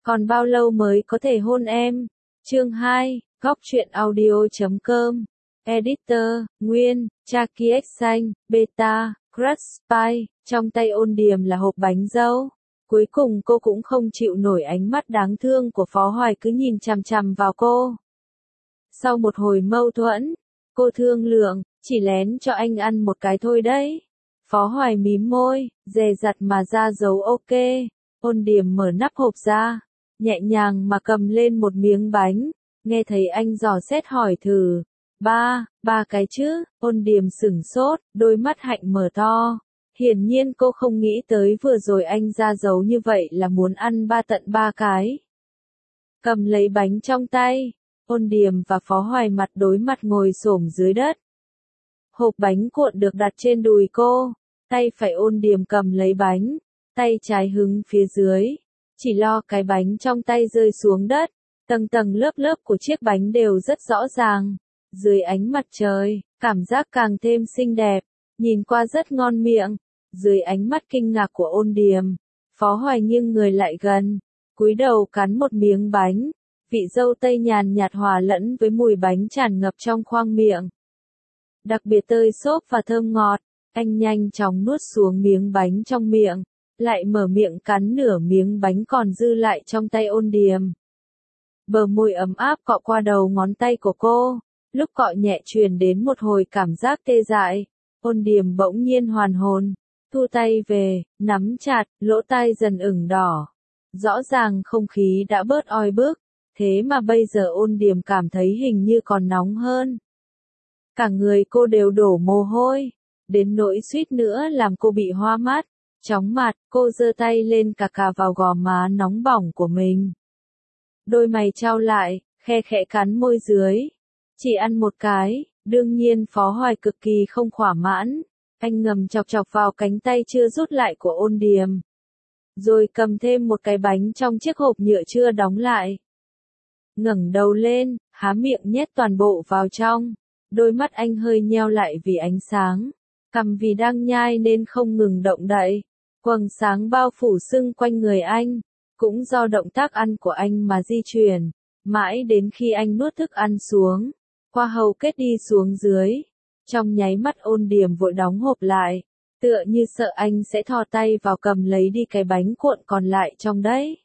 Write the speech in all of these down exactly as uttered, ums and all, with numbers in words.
Còn bao lâu mới có thể hôn em? Chương hai, góc truyện audio chấm com. Editor, Nguyên, Chucky X xanh, Beta, Crush Spy, trong tay Ôn Điềm là hộp bánh dâu. Cuối cùng cô cũng không chịu nổi ánh mắt đáng thương của Phó Hoài cứ nhìn chằm chằm vào cô. Sau một hồi mâu thuẫn, cô thương lượng, chỉ lén cho anh ăn một cái thôi đấy. Phó Hoài mím môi, dè dặt mà ra dấu ok. Ôn Điềm mở nắp hộp ra, nhẹ nhàng mà cầm lên một miếng bánh, nghe thấy anh dò xét hỏi thử. Ba, ba cái chứ? Ôn Điềm sửng sốt, đôi mắt hạnh mở to. Hiển nhiên cô không nghĩ tới vừa rồi anh ra dấu như vậy là muốn ăn ba tận ba cái. Cầm lấy bánh trong tay, Ôn Điềm và Phó Hoài mặt đối mặt ngồi xổm dưới đất. Hộp bánh cuộn được đặt trên đùi cô, tay phải Ôn Điềm cầm lấy bánh, tay trái hứng phía dưới, chỉ lo cái bánh trong tay rơi xuống đất, tầng tầng lớp lớp của chiếc bánh đều rất rõ ràng. Dưới ánh mặt trời, cảm giác càng thêm xinh đẹp, nhìn qua rất ngon miệng. Dưới ánh mắt kinh ngạc của Ôn Điềm, Phó Hoài nghiêng người lại gần, cúi đầu cắn một miếng bánh, vị dâu tây nhàn nhạt hòa lẫn với mùi bánh tràn ngập trong khoang miệng. Đặc biệt tơi xốp và thơm ngọt, anh nhanh chóng nuốt xuống miếng bánh trong miệng, lại mở miệng cắn nửa miếng bánh còn dư lại trong tay Ôn Điềm. Bờ môi ấm áp cọ qua đầu ngón tay của cô, lúc cọ nhẹ truyền đến một hồi cảm giác tê dại. Ôn Điềm bỗng nhiên hoàn hồn, thu tay về, nắm chặt, lỗ tai dần ửng đỏ. Rõ ràng không khí đã bớt oi bức, thế mà bây giờ Ôn Điềm cảm thấy hình như còn nóng hơn. Cả người cô đều đổ mồ hôi, đến nỗi suýt nữa làm cô bị hoa mắt. Chóng mặt, cô giơ tay lên cà cà vào gò má nóng bỏng của mình. Đôi mày chau lại, khe khẽ cắn môi dưới. Chỉ ăn một cái, đương nhiên Phó Hoài cực kỳ không thỏa mãn. Anh ngầm chọc chọc vào cánh tay chưa rút lại của Ôn Điềm. Rồi cầm thêm một cái bánh trong chiếc hộp nhựa chưa đóng lại. Ngẩng đầu lên, há miệng nhét toàn bộ vào trong. Đôi mắt anh hơi nheo lại vì ánh sáng. Cằm vì đang nhai nên không ngừng động đậy. Quầng sáng bao phủ xung quanh người anh. Cũng do động tác ăn của anh mà di chuyển. Mãi đến khi anh nuốt thức ăn xuống. Qua hầu kết đi xuống dưới. Trong nháy mắt Ôn Điềm vội đóng hộp lại. Tựa như sợ anh sẽ thò tay vào cầm lấy đi cái bánh cuộn còn lại trong đấy.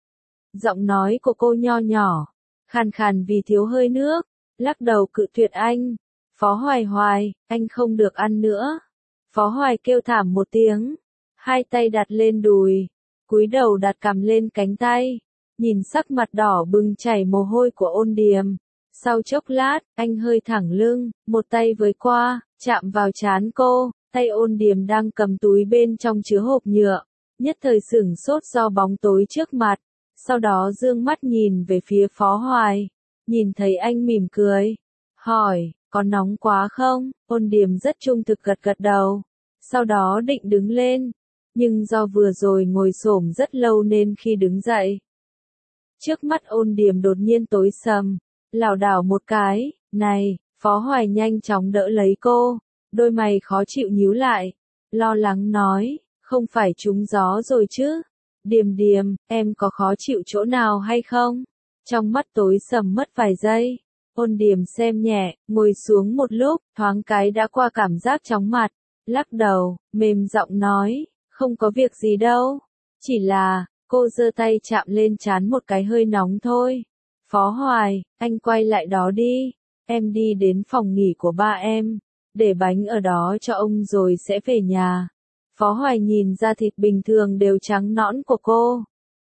Giọng nói của cô nho nhỏ, khàn khàn vì thiếu hơi nước, lắc đầu cự tuyệt anh. Phó Hoài Hoài, anh không được ăn nữa. Phó Hoài kêu thảm một tiếng, hai tay đặt lên đùi, cúi đầu đặt cằm lên cánh tay, nhìn sắc mặt đỏ bừng chảy mồ hôi của Ôn Điềm. Sau chốc lát, anh hơi thẳng lưng, một tay với qua, chạm vào trán cô, tay Ôn Điềm đang cầm túi bên trong chứa hộp nhựa, nhất thời sửng sốt do bóng tối trước mặt, sau đó dương mắt nhìn về phía Phó Hoài, nhìn thấy anh mỉm cười, hỏi, có nóng quá không? Ôn Điềm rất trung thực gật gật đầu, sau đó định đứng lên, nhưng do vừa rồi ngồi xổm rất lâu nên khi đứng dậy, trước mắt Ôn Điềm đột nhiên tối sầm. Lảo đảo một cái, này, Phó Hoài nhanh chóng đỡ lấy cô, đôi mày khó chịu nhíu lại, lo lắng nói, không phải trúng gió rồi chứ? Điềm Điềm, em có khó chịu chỗ nào hay không? Trong mắt tối sầm mất vài giây, Ôn Điềm xem nhẹ, ngồi xuống một lúc, thoáng cái đã qua cảm giác chóng mặt, lắc đầu, mềm giọng nói, không có việc gì đâu, chỉ là, cô giơ tay chạm lên trán một cái hơi nóng thôi. Phó Hoài, anh quay lại đó đi, em đi đến phòng nghỉ của ba em, để bánh ở đó cho ông rồi sẽ về nhà. Phó Hoài nhìn da thịt bình thường đều trắng nõn của cô.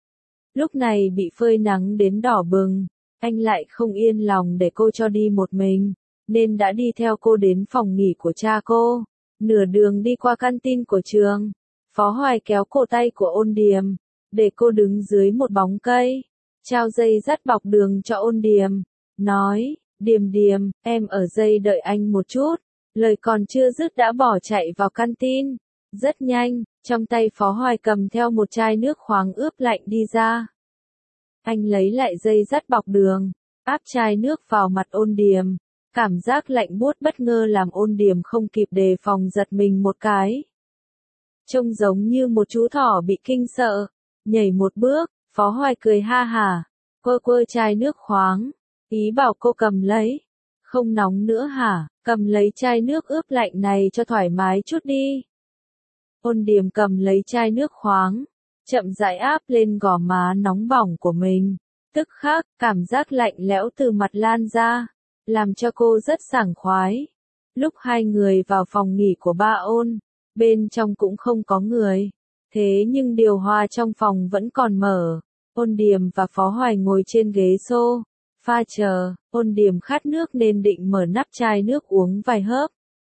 Lúc này bị phơi nắng đến đỏ bừng, anh lại không yên lòng để cô cho đi một mình, nên đã đi theo cô đến phòng nghỉ của cha cô. Nửa đường đi qua canteen của trường, Phó Hoài kéo cổ tay của Ôn Điềm, để cô đứng dưới một bóng cây. Trao dây dắt bọc đường cho Ôn Điềm, nói, Điềm Điềm, em ở dây đợi anh một chút, lời còn chưa dứt đã bỏ chạy vào canteen, rất nhanh, trong tay Phó Hoài cầm theo một chai nước khoáng ướp lạnh đi ra. Anh lấy lại dây dắt bọc đường, áp chai nước vào mặt Ôn Điềm, cảm giác lạnh buốt bất ngờ làm Ôn Điềm không kịp đề phòng giật mình một cái. Trông giống như một chú thỏ bị kinh sợ, nhảy một bước, Phó Hoài cười ha hả, quơ quơ chai nước khoáng, ý bảo cô cầm lấy. Không nóng nữa hả, cầm lấy chai nước ướp lạnh này cho thoải mái chút đi. Ôn Điềm cầm lấy chai nước khoáng, chậm rãi áp lên gò má nóng bỏng của mình. Tức khắc, cảm giác lạnh lẽo từ mặt lan ra, làm cho cô rất sảng khoái. Lúc hai người vào phòng nghỉ của ba Ôn, bên trong cũng không có người. Thế nhưng điều hòa trong phòng vẫn còn mở. Ôn Điềm và Phó Hoài ngồi trên ghế xô, pha chờ. Ôn Điềm khát nước nên định mở nắp chai nước uống vài hớp.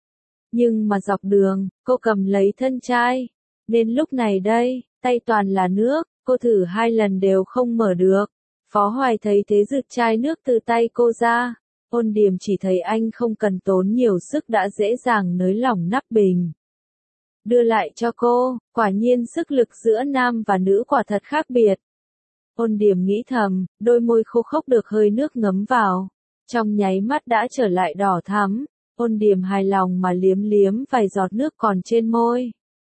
Nhưng mà dọc đường, cô cầm lấy thân chai. Nên lúc này đây, tay toàn là nước, cô thử hai lần đều không mở được. Phó Hoài thấy thế giựt chai nước từ tay cô ra. Ôn Điềm chỉ thấy anh không cần tốn nhiều sức đã dễ dàng nới lỏng nắp bình. Đưa lại cho cô, quả nhiên sức lực giữa nam và nữ quả thật khác biệt. Ôn Điềm nghĩ thầm, đôi môi khô khốc được hơi nước ngấm vào. Trong nháy mắt đã trở lại đỏ thắm. Ôn Điềm hài lòng mà liếm liếm vài giọt nước còn trên môi.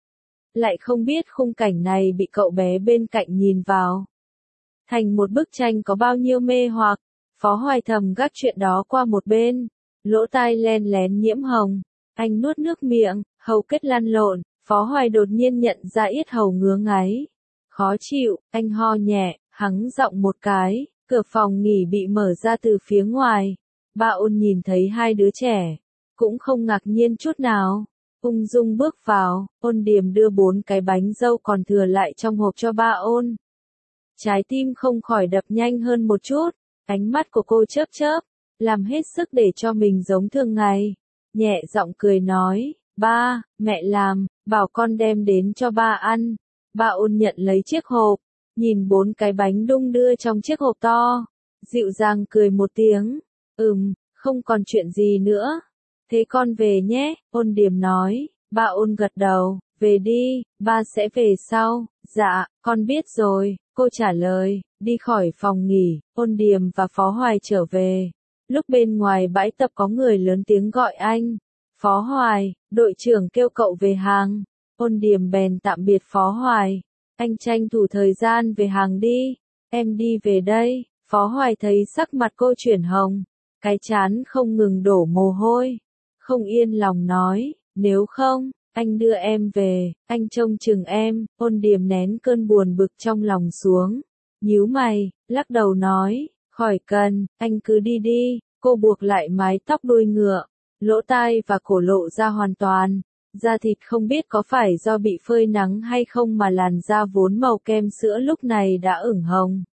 Lại không biết khung cảnh này bị cậu bé bên cạnh nhìn vào. Thành một bức tranh có bao nhiêu mê hoặc. Phó Hoài thầm gác chuyện đó qua một bên. Lỗ tai len lén nhiễm hồng. Anh nuốt nước miệng, hầu kết lăn lộn. Phó Hoài đột nhiên nhận ra yết hầu ngứa ngáy. Khó chịu, anh ho nhẹ, hắng giọng một cái. Cửa phòng nghỉ bị mở ra từ phía ngoài. Ba Ôn nhìn thấy hai đứa trẻ. Cũng không ngạc nhiên chút nào. Ung dung bước vào, Ôn Điềm đưa bốn cái bánh dâu còn thừa lại trong hộp cho ba Ôn. Trái tim không khỏi đập nhanh hơn một chút. Ánh mắt của cô chớp chớp, làm hết sức để cho mình giống thường ngày. Nhẹ giọng cười nói, ba, mẹ làm, bảo con đem đến cho ba ăn. Ba Ôn nhận lấy chiếc hộp, nhìn bốn cái bánh đung đưa trong chiếc hộp to. Dịu dàng cười một tiếng, ừm, không còn chuyện gì nữa. Thế con về nhé, Ôn Điềm nói. Ba Ôn gật đầu, về đi, ba sẽ về sau. Dạ, con biết rồi, cô trả lời. Đi khỏi phòng nghỉ, Ôn Điềm và Phó Hoài trở về. Lúc bên ngoài bãi tập có người lớn tiếng gọi anh. Phó Hoài, đội trưởng kêu cậu về hàng. Ôn Điềm bèn tạm biệt Phó Hoài. Anh tranh thủ thời gian về hàng đi. Em đi về đây. Phó Hoài thấy sắc mặt cô chuyển hồng. Cái trán không ngừng đổ mồ hôi. Không yên lòng nói, nếu không, anh đưa em về, anh trông chừng em. Ôn Điềm nén cơn buồn bực trong lòng xuống. Nhíu mày, lắc đầu nói, khỏi cần, anh cứ đi đi. Cô buộc lại mái tóc đuôi ngựa, lỗ tai và cổ lộ ra hoàn toàn. Da thịt không biết có phải do bị phơi nắng hay không mà làn da vốn màu kem sữa lúc này đã ửng hồng.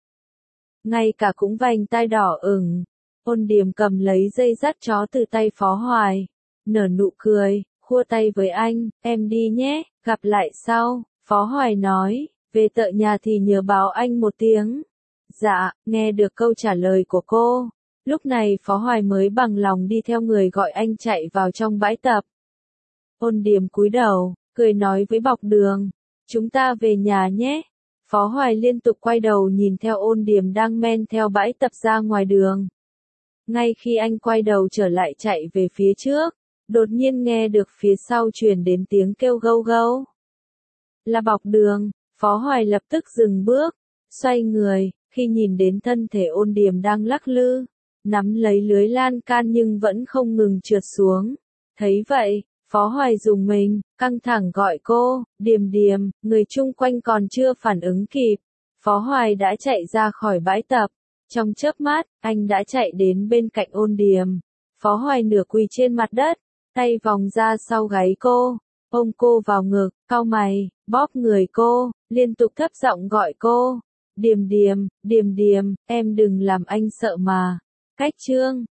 Ngay cả cũng vành tai đỏ ửng. Ôn Điềm cầm lấy dây dắt chó từ tay Phó Hoài. Nở nụ cười, khua tay với anh, em đi nhé, gặp lại sau. Phó Hoài nói, về tợ nhà thì nhớ báo anh một tiếng. Dạ, nghe được câu trả lời của cô. Lúc này Phó Hoài mới bằng lòng đi theo người gọi anh chạy vào trong bãi tập. Ôn Điềm cúi đầu, cười nói với Bọc Đường, chúng ta về nhà nhé. Phó Hoài liên tục quay đầu nhìn theo Ôn Điềm đang men theo bãi tập ra ngoài đường. Ngay khi anh quay đầu trở lại chạy về phía trước, đột nhiên nghe được phía sau truyền đến tiếng kêu gâu gâu. Là Bọc Đường. Phó Hoài lập tức dừng bước, xoay người, khi nhìn đến thân thể Ôn Điềm đang lắc lư, nắm lấy lưới lan can nhưng vẫn không ngừng trượt xuống. Thấy vậy, Phó Hoài dùng mình, căng thẳng gọi cô, Điềm Điềm, người chung quanh còn chưa phản ứng kịp. Phó Hoài đã chạy ra khỏi bãi tập. Trong chớp mắt, anh đã chạy đến bên cạnh Ôn Điềm. Phó Hoài nửa quỳ trên mặt đất, tay vòng ra sau gáy cô, ôm cô vào ngực, cau mày, bóp người cô, liên tục thấp giọng gọi cô. Điềm Điềm, Điềm Điềm, em đừng làm anh sợ mà. Cách chương